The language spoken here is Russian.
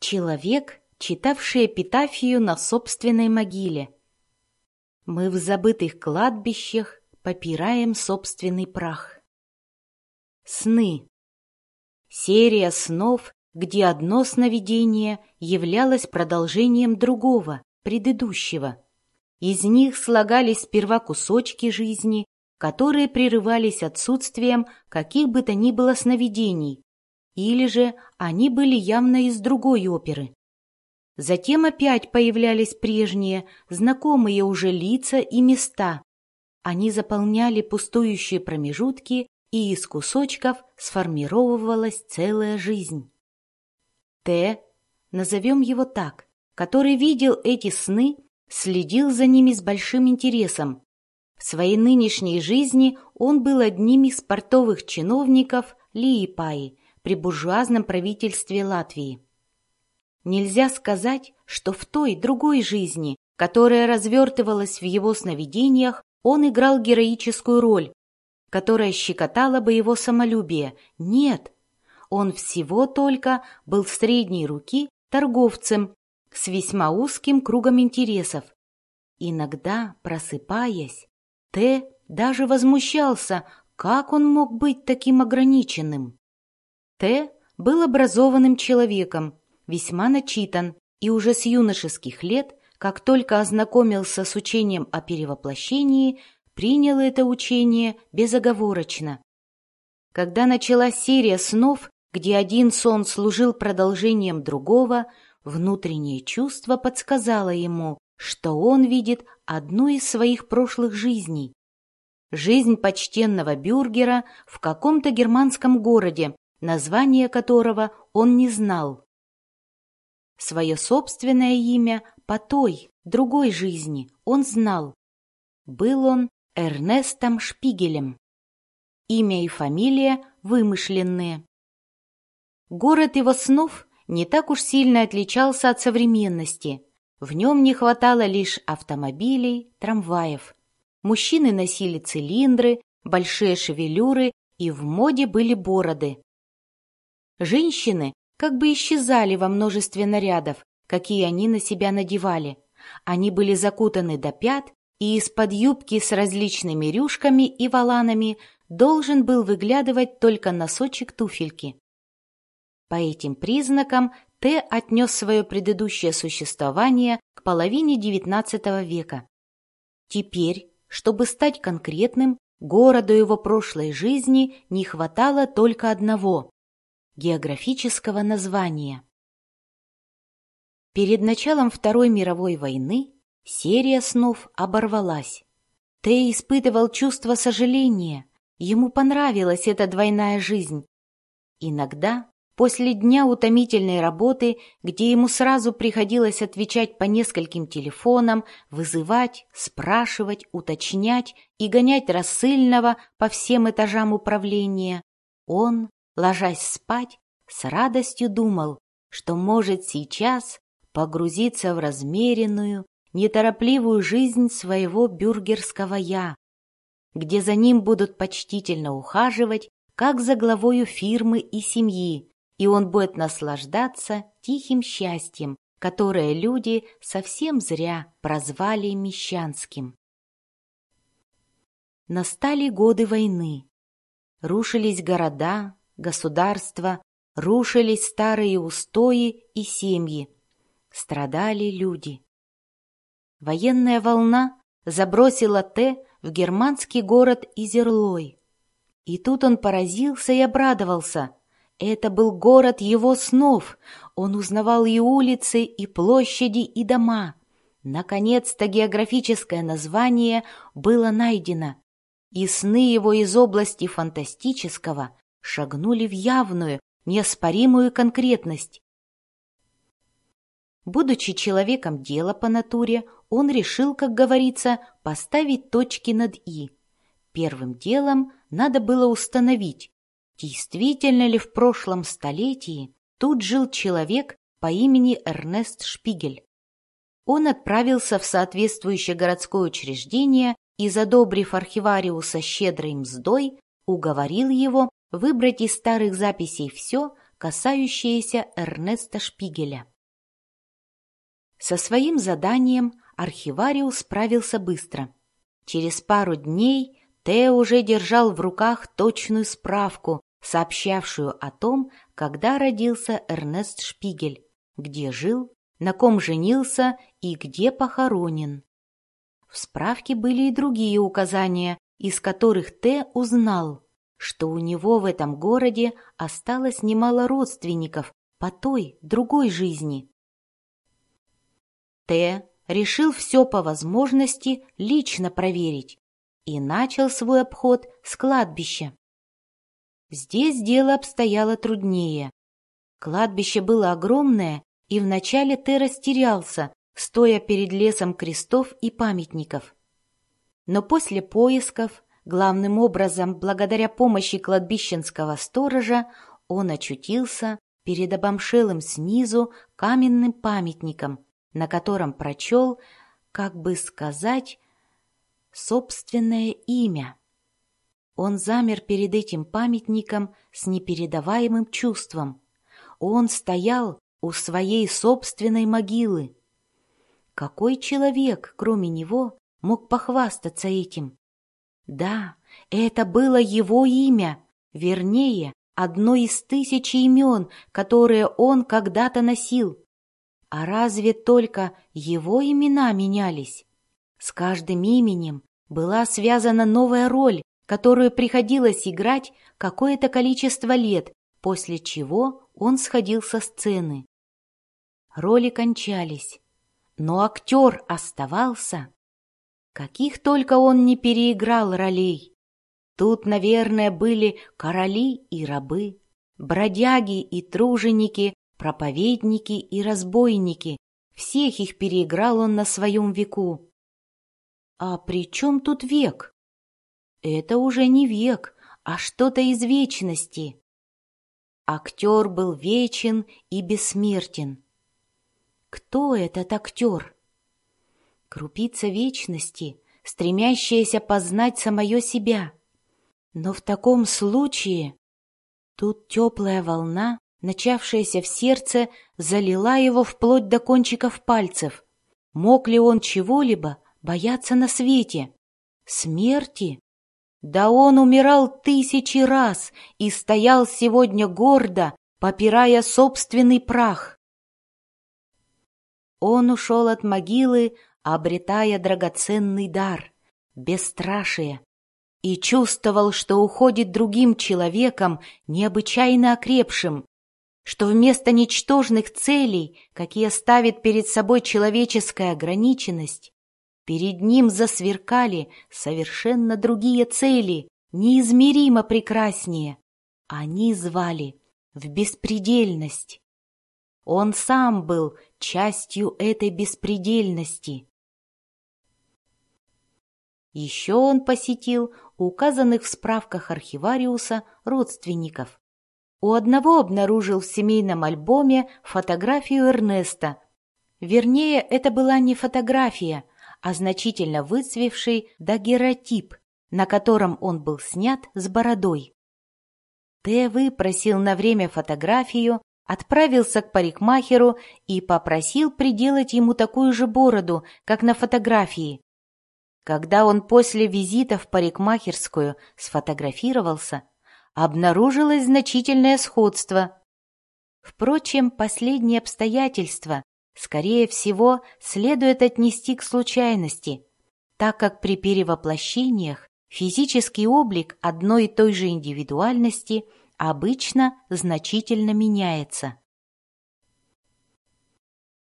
Человек, читавший эпитафию на собственной могиле. Мы в забытых кладбищах попираем собственный прах. Сны. Серия снов, где одно сновидение являлось продолжением другого, предыдущего. Из них слагались сперва кусочки жизни, которые прерывались отсутствием каких бы то ни было сновидений, или же они были явно из другой оперы. Затем опять появлялись прежние, знакомые уже лица и места. Они заполняли пустующие промежутки, и из кусочков сформировалась целая жизнь. Т, назовем его так, который видел эти сны, следил за ними с большим интересом. В своей нынешней жизни он был одним из портовых чиновников Лиепаи при буржуазном правительстве Латвии. Нельзя сказать, что в той другой жизни, которая развертывалась в его сновидениях, он играл героическую роль, которая щекотала бы его самолюбие. Нет, он всего только был средней руки торговцем с весьма узким кругом интересов. Иногда, просыпаясь, Т даже возмущался, как он мог быть таким ограниченным. Т был образованным человеком, весьма начитан, и уже с юношеских лет, как только ознакомился с учением о перевоплощении, принял это учение безоговорочно. Когда началась серия снов, где один сон служил продолжением другого, внутреннее чувство подсказало ему, что он видит одну из своих прошлых жизней. Жизнь почтенного бюргера в каком-то германском городе, название которого он не знал. Свое собственное имя по той, другой жизни он знал. Был он Эрнестом Шпигелем. Имя и фамилия вымышленные. Город его снов не так уж сильно отличался от современности. В нем не хватало лишь автомобилей, трамваев. Мужчины носили цилиндры, большие шевелюры, и в моде были бороды. Женщины как бы исчезали во множестве нарядов, какие они на себя надевали. Они были закутаны до пят, и из-под юбки с различными рюшками и воланами должен был выглядывать только носочек туфельки. По этим признакам Т отнес свое предыдущее существование к половине XIX века. Теперь, чтобы стать конкретным, городу его прошлой жизни не хватало только одного – географического названия. Перед началом Второй мировой войны серия снов оборвалась. Т испытывал чувство сожаления, ему понравилась эта двойная жизнь. Иногда, после дня утомительной работы, где ему сразу приходилось отвечать по нескольким телефонам, вызывать, спрашивать, уточнять и гонять рассыльного по всем этажам управления, он, ложась спать, с радостью думал, что может сейчас погрузиться в размеренную, неторопливую жизнь своего бюргерского «я», где за ним будут почтительно ухаживать, как за главою фирмы и семьи, и он будет наслаждаться тихим счастьем, которое люди совсем зря прозвали мещанским. Настали годы войны. Рушились города, государства, рушились старые устои и семьи. Страдали люди. Военная волна забросила Т в германский город Изерлой. И тут он поразился и обрадовался. Это был город его снов. Он узнавал и улицы, и площади, и дома. Наконец-то географическое название было найдено, и сны его из области фантастического шагнули в явную, неоспоримую конкретность. Будучи человеком дела по натуре, он решил, как говорится, поставить точки над «и». Первым делом надо было установить, действительно ли в прошлом столетии тут жил человек по имени Эрнест Шпигель. Он отправился в соответствующее городское учреждение и, задобрив архивариуса щедрой мздой, уговорил его выбрать из старых записей все, касающееся Эрнеста Шпигеля. Со своим заданием архивариус справился быстро. Через пару дней Т уже держал в руках точную справку, сообщавшую о том, когда родился Эрнест Шпигель, где жил, на ком женился и где похоронен. В справке были и другие указания, из которых Т узнал, что у него в этом городе осталось немало родственников по той, другой жизни. Т решил все по возможности лично проверить и начал свой обход с кладбища. Здесь дело обстояло труднее. Кладбище было огромное, и вначале Т растерялся, стоя перед лесом крестов и памятников. Но после поисков, главным образом благодаря помощи кладбищенского сторожа, он очутился перед обомшелым снизу каменным памятником, на котором прочел, как бы сказать, собственное имя. Он замер перед этим памятником с непередаваемым чувством. Он стоял у своей собственной могилы. Какой человек, кроме него, мог похвастаться этим? Да, это было его имя, вернее, одно из 1000 имен, которые он когда-то носил. А разве только его имена менялись? С каждым именем была связана новая роль, которую приходилось играть какое-то количество лет, после чего он сходил со сцены. Роли кончались, но актер оставался. Каких только он не переиграл ролей. Тут, наверное, были короли и рабы, бродяги и труженики, проповедники и разбойники. Всех их переиграл он на своем веку. А при чем тут век? Это уже не век, а что-то из вечности. Актер был вечен и бессмертен. Кто этот актер? Крупица вечности, стремящаяся познать самое себя. Но в таком случае тут теплая волна, начавшаяся в сердце, залила его вплоть до кончиков пальцев. Мог ли он чего-либо бояться на свете? Смерти? Да он умирал 1000 раз и стоял сегодня гордо, попирая собственный прах. Он ушел от могилы, обретая драгоценный дар, бесстрашие, и чувствовал, что уходит другим человеком, необычайно окрепшим, что вместо ничтожных целей, какие ставит перед собой человеческая ограниченность, перед ним засверкали совершенно другие цели, неизмеримо прекраснее. Они звали в беспредельность. Он сам был частью этой беспредельности. Еще он посетил указанных в справках архивариуса родственников. У одного обнаружил в семейном альбоме фотографию Эрнеста. Вернее, это была не фотография, а значительно выцвевший дагерротип, на котором он был снят с бородой. Т. выпросил на время фотографию, отправился к парикмахеру и попросил приделать ему такую же бороду, как на фотографии. Когда он после визита в парикмахерскую сфотографировался, обнаружилось значительное сходство. Впрочем, последние обстоятельства, скорее всего, следует отнести к случайности, так как при перевоплощениях физический облик одной и той же индивидуальности обычно значительно меняется.